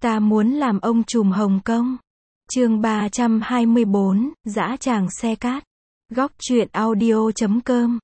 Ta muốn làm ông trùm Hồng Kông. Chương 324, dã tràng xe cát. Góc truyện audio.com.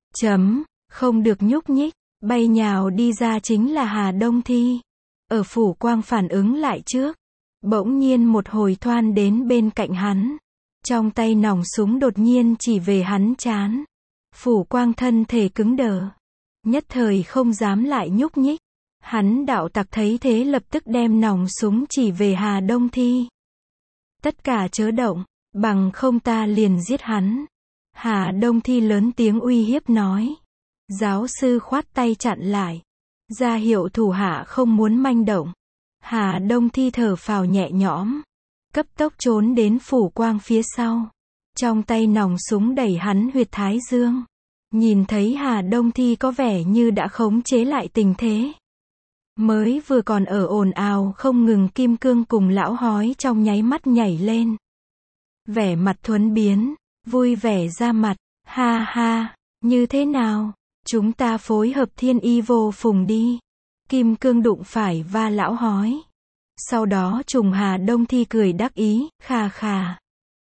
Không được nhúc nhích, bay nhào đi ra chính là Hà Đông Thi. Ở Phủ Quang phản ứng lại trước. Bỗng nhiên một hồi thoan đến bên cạnh hắn. Trong tay nòng súng đột nhiên chỉ về hắn trán. Phủ Quang thân thể cứng đờ. Nhất thời không dám lại nhúc nhích. Hắn đạo tặc thấy thế lập tức đem nòng súng chỉ về Hà Đông Thi. Tất cả chớ động, bằng không ta liền giết hắn. Hà Đông Thi lớn tiếng uy hiếp nói. Giáo sư khoát tay chặn lại. Ra hiệu thủ hạ không muốn manh động. Hà Đông Thi thở phào nhẹ nhõm. Cấp tốc trốn đến Phủ Quang phía sau. Trong tay nòng súng đẩy hắn huyệt thái dương. Nhìn thấy Hà Đông Thi có vẻ như đã khống chế lại tình thế. Mới vừa còn ở ồn ào không ngừng, Kim Cương cùng lão hói trong nháy mắt nhảy lên. Vẻ mặt thuấn biến, vui vẻ ra mặt, ha ha, như thế nào, chúng ta phối hợp thiên y vô phùng đi. Kim Cương đụng phải va lão hói. Sau đó trùng Hà Đông Thi cười đắc ý, khà khà.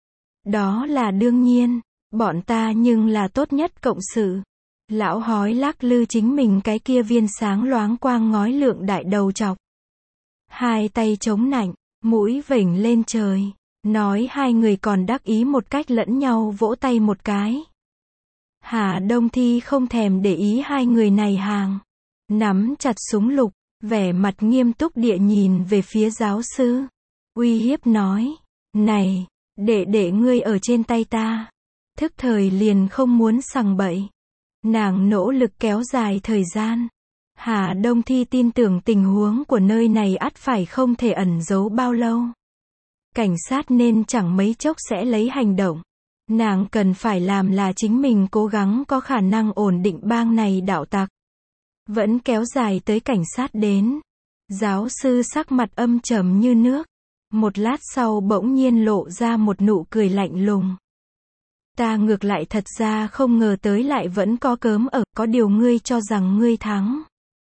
Đó là đương nhiên, bọn ta nhưng là tốt nhất cộng sự. Lão hói lắc lư chính mình cái kia viên sáng loáng quang ngói lượng đại đầu chọc. Hai tay chống nạnh, mũi vểnh lên trời. Nói hai người còn đắc ý một cách lẫn nhau vỗ tay một cái. Hà Đông Thi không thèm để ý hai người này hàng. Nắm chặt súng lục, vẻ mặt nghiêm túc địa nhìn về phía giáo sư. Uy hiếp nói, này, đệ ngươi ở trên tay ta. Thức thời liền không muốn sằng bậy. Nàng nỗ lực kéo dài thời gian. Hà Đông Thi tin tưởng tình huống của nơi này ắt phải không thể ẩn giấu bao lâu. Cảnh sát nên chẳng mấy chốc sẽ lấy hành động. Nàng cần phải làm là chính mình cố gắng có khả năng ổn định bang này đạo tặc. Vẫn kéo dài tới cảnh sát đến. Giáo sư sắc mặt âm trầm như nước. Một lát sau bỗng nhiên lộ ra một nụ cười lạnh lùng. Ta ngược lại thật ra không ngờ tới lại vẫn có cớm ở, có điều ngươi cho rằng ngươi thắng.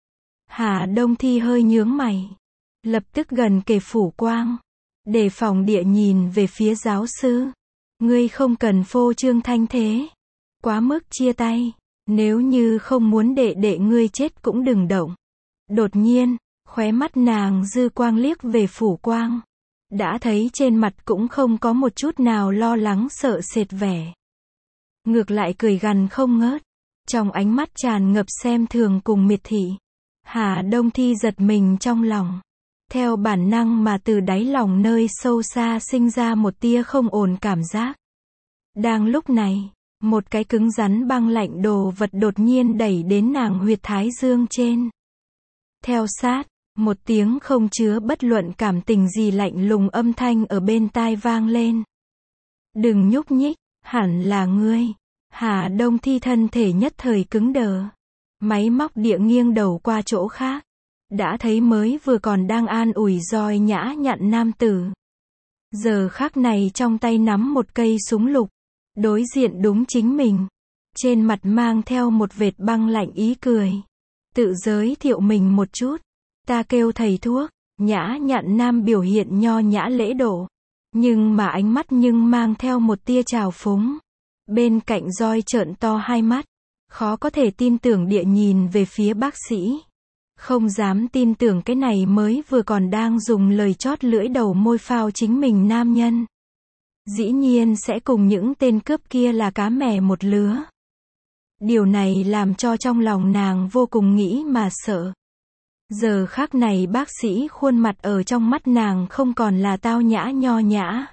Hà Đông Thi hơi nhướng mày. Lập tức gần kề Phủ Quang. Đề phòng địa nhìn về phía giáo sư. Ngươi không cần phô trương thanh thế. Quá mức chia tay. Nếu như không muốn đệ ngươi chết cũng đừng động. Đột nhiên, khóe mắt nàng dư quang liếc về Phủ Quang. Đã thấy trên mặt cũng không có một chút nào lo lắng sợ sệt vẻ. Ngược lại cười gằn không ngớt. Trong ánh mắt tràn ngập xem thường cùng miệt thị. Hà Đông Thi giật mình trong lòng. Theo bản năng mà từ đáy lòng nơi sâu xa sinh ra một tia không ổn cảm giác. Đang lúc này, một cái cứng rắn băng lạnh đồ vật đột nhiên đẩy đến nàng huyệt thái dương trên. Theo sát, một tiếng không chứa bất luận cảm tình gì lạnh lùng âm thanh ở bên tai vang lên. Đừng nhúc nhích, hẳn là ngươi. Hà Đông Thi thân thể nhất thời cứng đờ. Máy móc địa nghiêng đầu qua chỗ khác. Đã thấy mới vừa còn đang an ủi roi nhã nhặn nam tử. Giờ khắc này trong tay nắm một cây súng lục. Đối diện đúng chính mình. Trên mặt mang theo một vệt băng lạnh ý cười. Tự giới thiệu mình một chút. Ta kêu thầy thuốc. Nhã nhặn nam biểu hiện nho nhã lễ độ. Nhưng mà ánh mắt nhưng mang theo một tia trào phúng. Bên cạnh roi trợn to hai mắt. Khó có thể tin tưởng địa nhìn về phía bác sĩ. Không dám tin tưởng cái này mới vừa còn đang dùng lời chót lưỡi đầu môi phao chính mình nam nhân. Dĩ nhiên sẽ cùng những tên cướp kia là cá mè một lứa. Điều này làm cho trong lòng nàng vô cùng nghĩ mà sợ. Giờ khắc này bác sĩ khuôn mặt ở trong mắt nàng không còn là tao nhã nho nhã.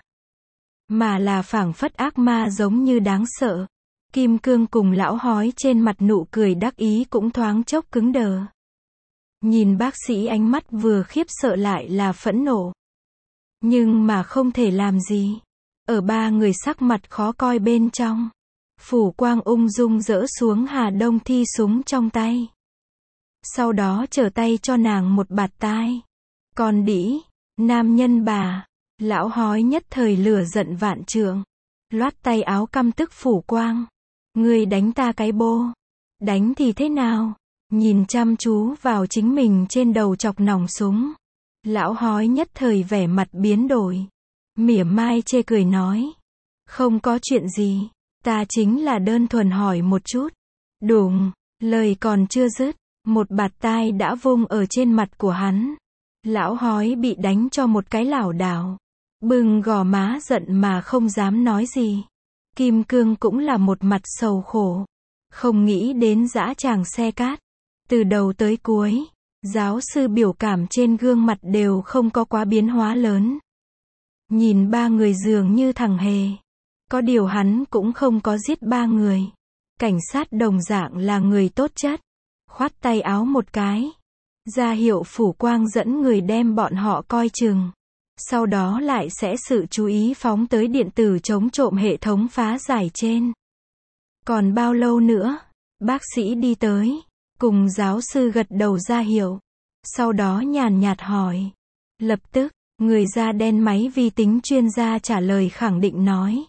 Mà là phảng phất ác ma giống như đáng sợ. Kim Cương cùng lão hói trên mặt nụ cười đắc ý cũng thoáng chốc cứng đờ. Nhìn bác sĩ ánh mắt vừa khiếp sợ lại là phẫn nộ. Nhưng mà không thể làm gì. Ở ba người sắc mặt khó coi bên trong. Phủ Quang ung dung dỡ xuống Hà Đông Thi súng trong tay. Sau đó trở tay cho nàng một bạt tai. Còn đĩ, nam nhân bà. Lão hói nhất thời lửa giận vạn trượng. Loát tay áo căm tức Phủ Quang. Ngươi đánh ta cái bô. Đánh thì thế nào? Nhìn chăm chú vào chính mình trên đầu chọc nòng súng. Lão hói nhất thời vẻ mặt biến đổi. Mỉa mai chê cười nói. Không có chuyện gì. Ta chính là đơn thuần hỏi một chút. Đùng, lời còn chưa dứt. Một bạt tai đã vung ở trên mặt của hắn. Lão hói bị đánh cho một cái lảo đảo. Bưng gò má giận mà không dám nói gì. Kim Cương cũng là một mặt sầu khổ. Không nghĩ đến dã tràng xe cát. Từ đầu tới cuối, giáo sư biểu cảm trên gương mặt đều không có quá biến hóa lớn. Nhìn ba người dường như thằng hề. Có điều hắn cũng không có giết ba người. Cảnh sát đồng dạng là người tốt chất. Khoát tay áo một cái. Ra hiệu phủ quang dẫn người đem bọn họ coi chừng. Sau đó lại sẽ sự chú ý phóng tới điện tử chống trộm hệ thống phá giải trên. Còn bao lâu nữa? Bác sĩ đi tới. Cùng giáo sư gật đầu ra hiệu. Sau đó nhàn nhạt hỏi. Lập tức, người da đen máy vi tính chuyên gia trả lời khẳng định nói.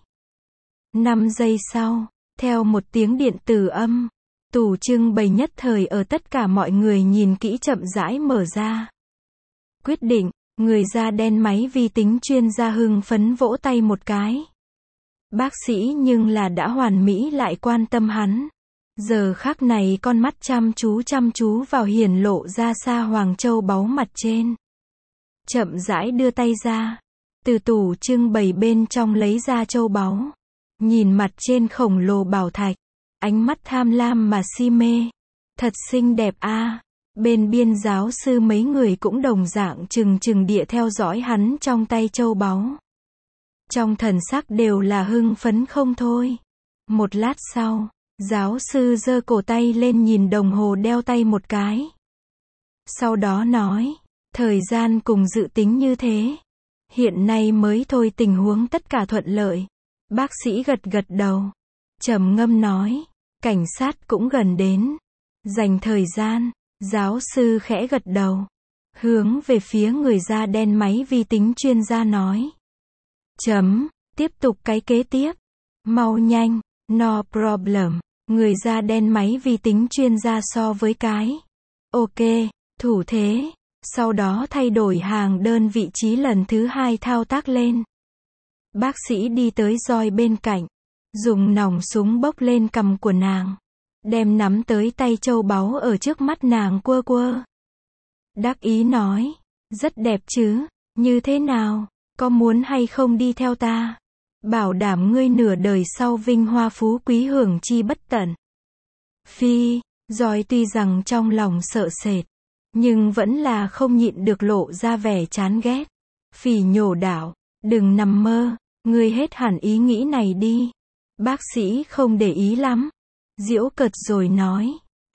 5 giây sau, theo một tiếng điện tử âm, tủ trưng bày nhất thời ở tất cả mọi người nhìn kỹ chậm rãi mở ra. Quyết định, người da đen máy vi tính chuyên gia hưng phấn vỗ tay một cái. Bác sĩ nhưng là đã hoàn mỹ lại quan tâm hắn. Giờ khắc này con mắt chăm chú vào hiển lộ ra xa hoàng châu báu mặt trên. Chậm rãi đưa tay ra. Từ tủ trưng bày bên trong lấy ra châu báu. Nhìn mặt trên khổng lồ bảo thạch. Ánh mắt tham lam mà si mê. Thật xinh đẹp a. Bên biên giáo sư mấy người cũng đồng dạng chừng địa theo dõi hắn trong tay châu báu. Trong thần sắc đều là hưng phấn không thôi. Một lát sau, giáo sư giơ cổ tay lên nhìn đồng hồ đeo tay một cái. Sau đó nói, thời gian cùng dự tính như thế. Hiện nay mới thôi tình huống tất cả thuận lợi. Bác sĩ gật đầu. Trầm ngâm nói, cảnh sát cũng gần đến. Dành thời gian, giáo sư khẽ gật đầu. Hướng về phía người da đen máy vi tính chuyên gia nói. Tiếp tục cái kế tiếp. Mau nhanh, no problem. Người da đen máy vi tính chuyên gia so với cái. Ok, thủ thế. Sau đó thay đổi hàng đơn vị trí lần thứ 2 thao tác lên. Bác sĩ đi tới roi bên cạnh. Dùng nòng súng bốc lên cằm của nàng. Đem nắm tới tay châu báu ở trước mắt nàng quơ. Đắc ý nói. Rất đẹp chứ, như thế nào, có muốn hay không đi theo ta? Bảo đảm ngươi nửa đời sau vinh hoa phú quý hưởng chi bất tận. Phi, roi tuy rằng trong lòng sợ sệt, nhưng vẫn là không nhịn được lộ ra vẻ chán ghét. Phỉ nhổ đảo, đừng nằm mơ, ngươi hết hẳn ý nghĩ này đi. Bác sĩ không để ý lắm. Giễu cợt rồi nói,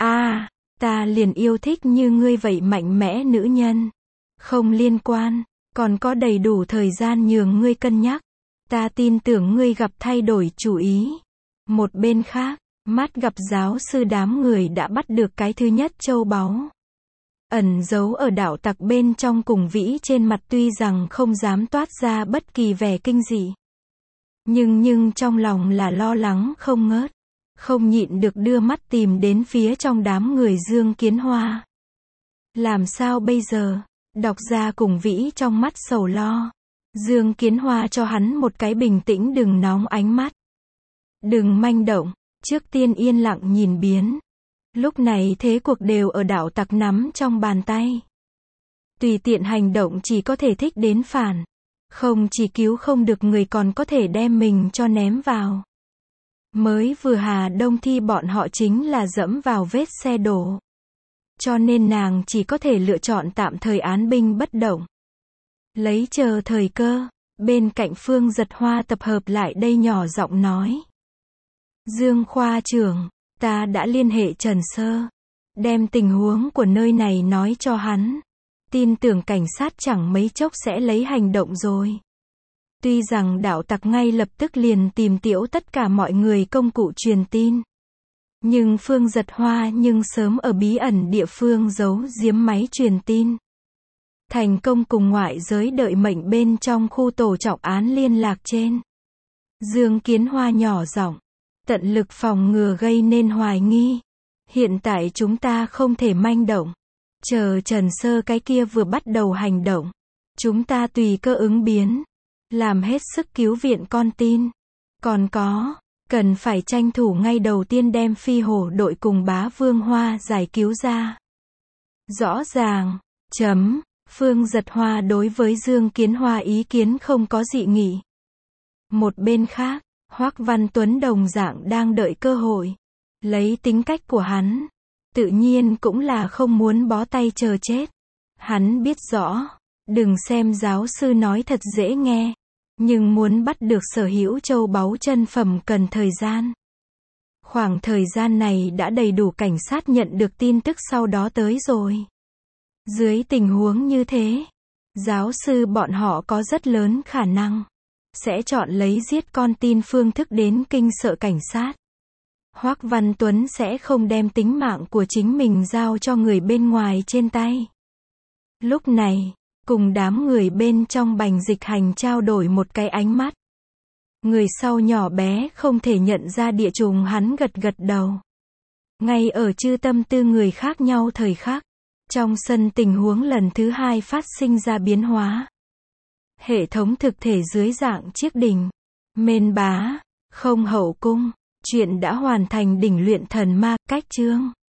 ta liền yêu thích như ngươi vậy mạnh mẽ nữ nhân. Không liên quan, còn có đầy đủ thời gian nhường ngươi cân nhắc. Ta tin tưởng ngươi gặp thay đổi chủ ý. Một bên khác, mắt gặp giáo sư đám người đã bắt được cái thứ nhất châu báu. Ẩn giấu ở đạo tặc bên trong cùng vĩ trên mặt tuy rằng không dám toát ra bất kỳ vẻ kinh dị. Nhưng trong lòng là lo lắng không ngớt. Không nhịn được đưa mắt tìm đến phía trong đám người Dương Kiến Hoa. Làm sao bây giờ? Đọc ra cùng vĩ trong mắt sầu lo. Dương Kiến Hoa cho hắn một cái bình tĩnh đừng nóng ánh mắt. Đừng manh động, trước tiên yên lặng nhìn biến. Lúc này thế cuộc đều ở đạo tặc nắm trong bàn tay. Tùy tiện hành động chỉ có thể thích đến phản. Không chỉ cứu không được người còn có thể đem mình cho ném vào. Mới vừa Hà Đông Thi bọn họ chính là dẫm vào vết xe đổ. Cho nên nàng chỉ có thể lựa chọn tạm thời án binh bất động. Lấy chờ thời cơ, bên cạnh Phương Giật Hoa tập hợp lại đây nhỏ giọng nói. Dương khoa trưởng, ta đã liên hệ Trần Sơ. Đem tình huống của nơi này nói cho hắn. Tin tưởng cảnh sát chẳng mấy chốc sẽ lấy hành động rồi. Tuy rằng đạo tặc ngay lập tức liền tìm tiểu tất cả mọi người công cụ truyền tin. Nhưng Phương Giật Hoa nhưng sớm ở bí ẩn địa phương giấu giếm máy truyền tin. Thành công cùng ngoại giới đợi mệnh bên trong khu tổ trọng án liên lạc trên. Dương Kiến Hoa nhỏ giọng, tận lực phòng ngừa gây nên hoài nghi. Hiện tại chúng ta không thể manh động. Chờ Trần Sơ cái kia vừa bắt đầu hành động, chúng ta tùy cơ ứng biến, làm hết sức cứu viện con tin. Còn có, cần phải tranh thủ ngay đầu tiên đem Phi Hổ đội cùng Bá Vương Hoa giải cứu ra. Rõ ràng, Phương Giật Hoa đối với Dương Kiến Hoa ý kiến không có dị nghị. Một bên khác, Hoắc Văn Tuấn đồng dạng đang đợi cơ hội. Lấy tính cách của hắn, tự nhiên cũng là không muốn bó tay chờ chết. Hắn biết rõ, đừng xem giáo sư nói thật dễ nghe, nhưng muốn bắt được sở hữu châu báu chân phẩm cần thời gian. Khoảng thời gian này đã đầy đủ cảnh sát nhận được tin tức sau đó tới rồi. Dưới tình huống như thế, giáo sư bọn họ có rất lớn khả năng sẽ chọn lấy giết con tin phương thức đến kinh sợ cảnh sát. Hoắc Văn Tuấn sẽ không đem tính mạng của chính mình giao cho người bên ngoài trên tay. Lúc này, cùng đám người bên trong Bành Dịch Hành trao đổi một cái ánh mắt. Người sau nhỏ bé không thể nhận ra địa trùng, hắn gật gật đầu. Ngay ở chư tâm tư người khác nhau thời khắc, trong sân tình huống lần thứ hai phát sinh ra biến hóa. Hệ thống thực thể dưới dạng chiếc đỉnh, Mên Bá, không hậu cung, chuyện đã hoàn thành đỉnh luyện thần ma, cách chương.